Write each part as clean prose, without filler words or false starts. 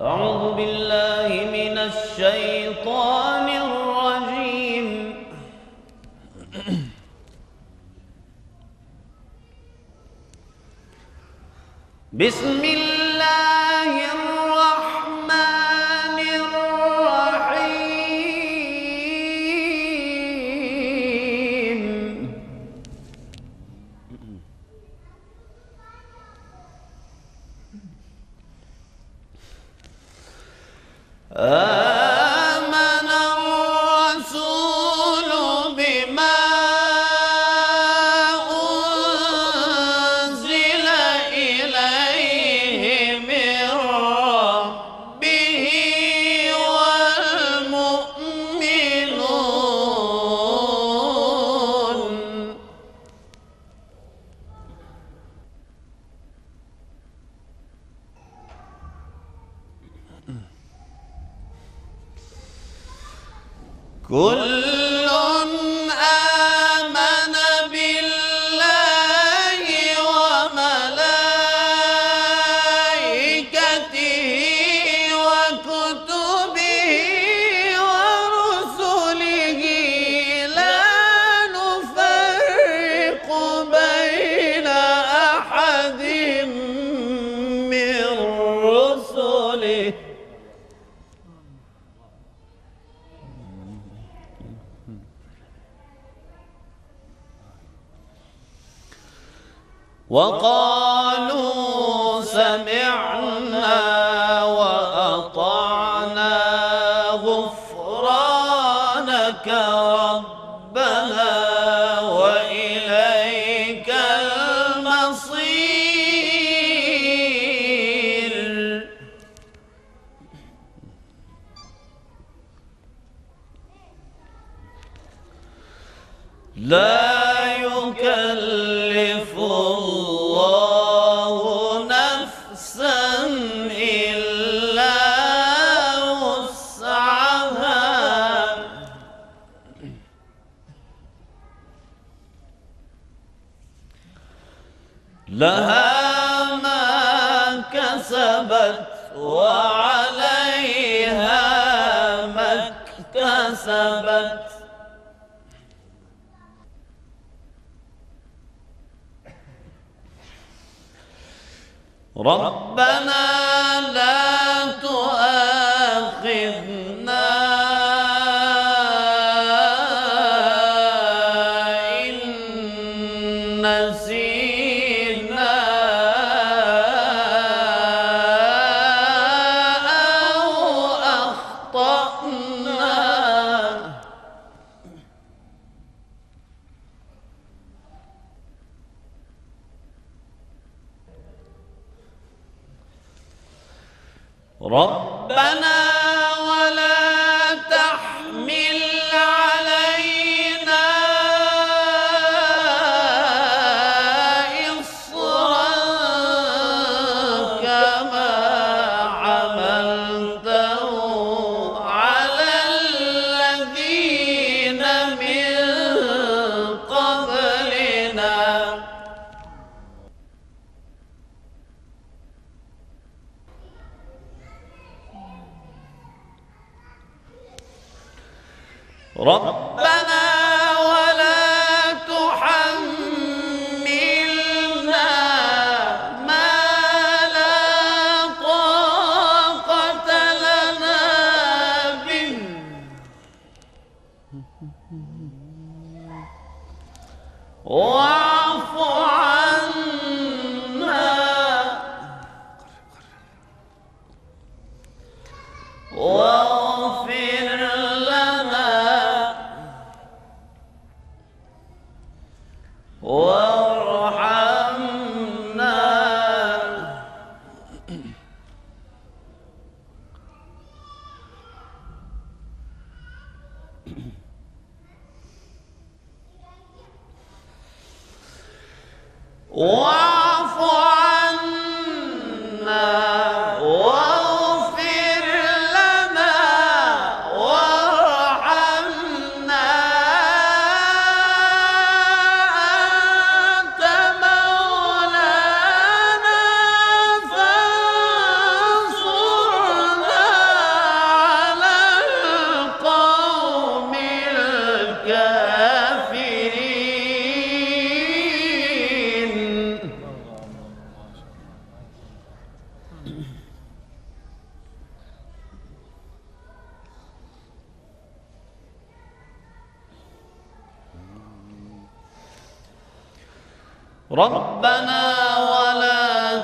أعوذ بالله من الشيطان الرجيم. بسم الله الرحمن الرحيم. آمن الرسول بما أنزل إليه من ربه والمؤمنون كل آمن بالله وملائكته وكتبه ورسله لا نفرق بين أحد من رسله وقالوا سمعنا وأطعنا غفرانك ربنا وإليك المصير. لا يكلف الله نفسا إلا وسعها لها ما كسبت وعليها ما اكتسبت. ربنا لا تؤاخذنا إن نسينا أو أخطأنا. ربنا ولا تحمل علينا إصرا كما حملته على الذين من قبلنا. ربنا ولا تحملنا ما لا طاقة لنا به واعف عنا واغفر لنا وارحمنا واعف عنا واغفر لنا وارحمنا أنت مولانا فانصرنا ربنا ولا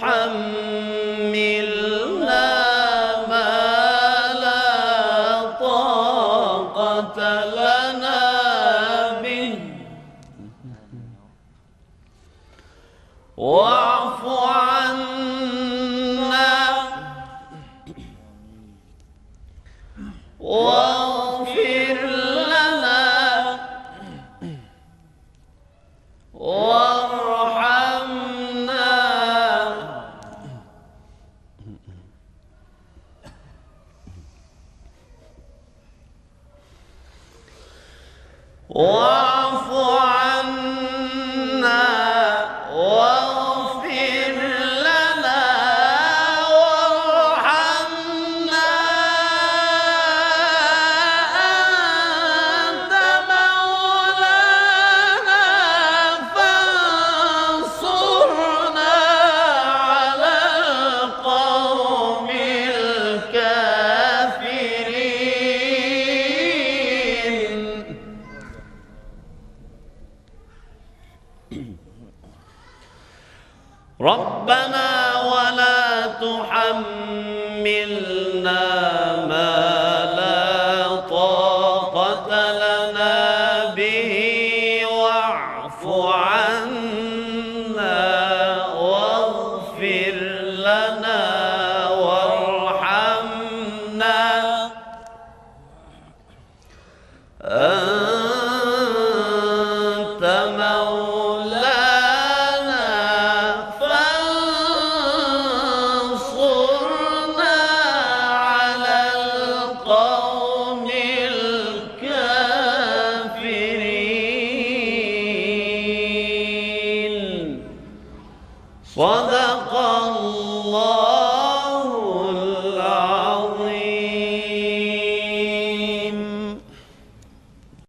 تحملنا ما لا طاقة لنا به واعف عنا واغفر لنا وارحمنا واعف عنا واغفر لنا وارحمنا أنت مولانا فانصرنا على القوم الكافرين. ربنا ولا تحملنا ما لا طاقة لنا به واعف عنا واغفر لنا وارحمنا أنت مولانا فانصرنا على القوم الكافرين. صدق الله.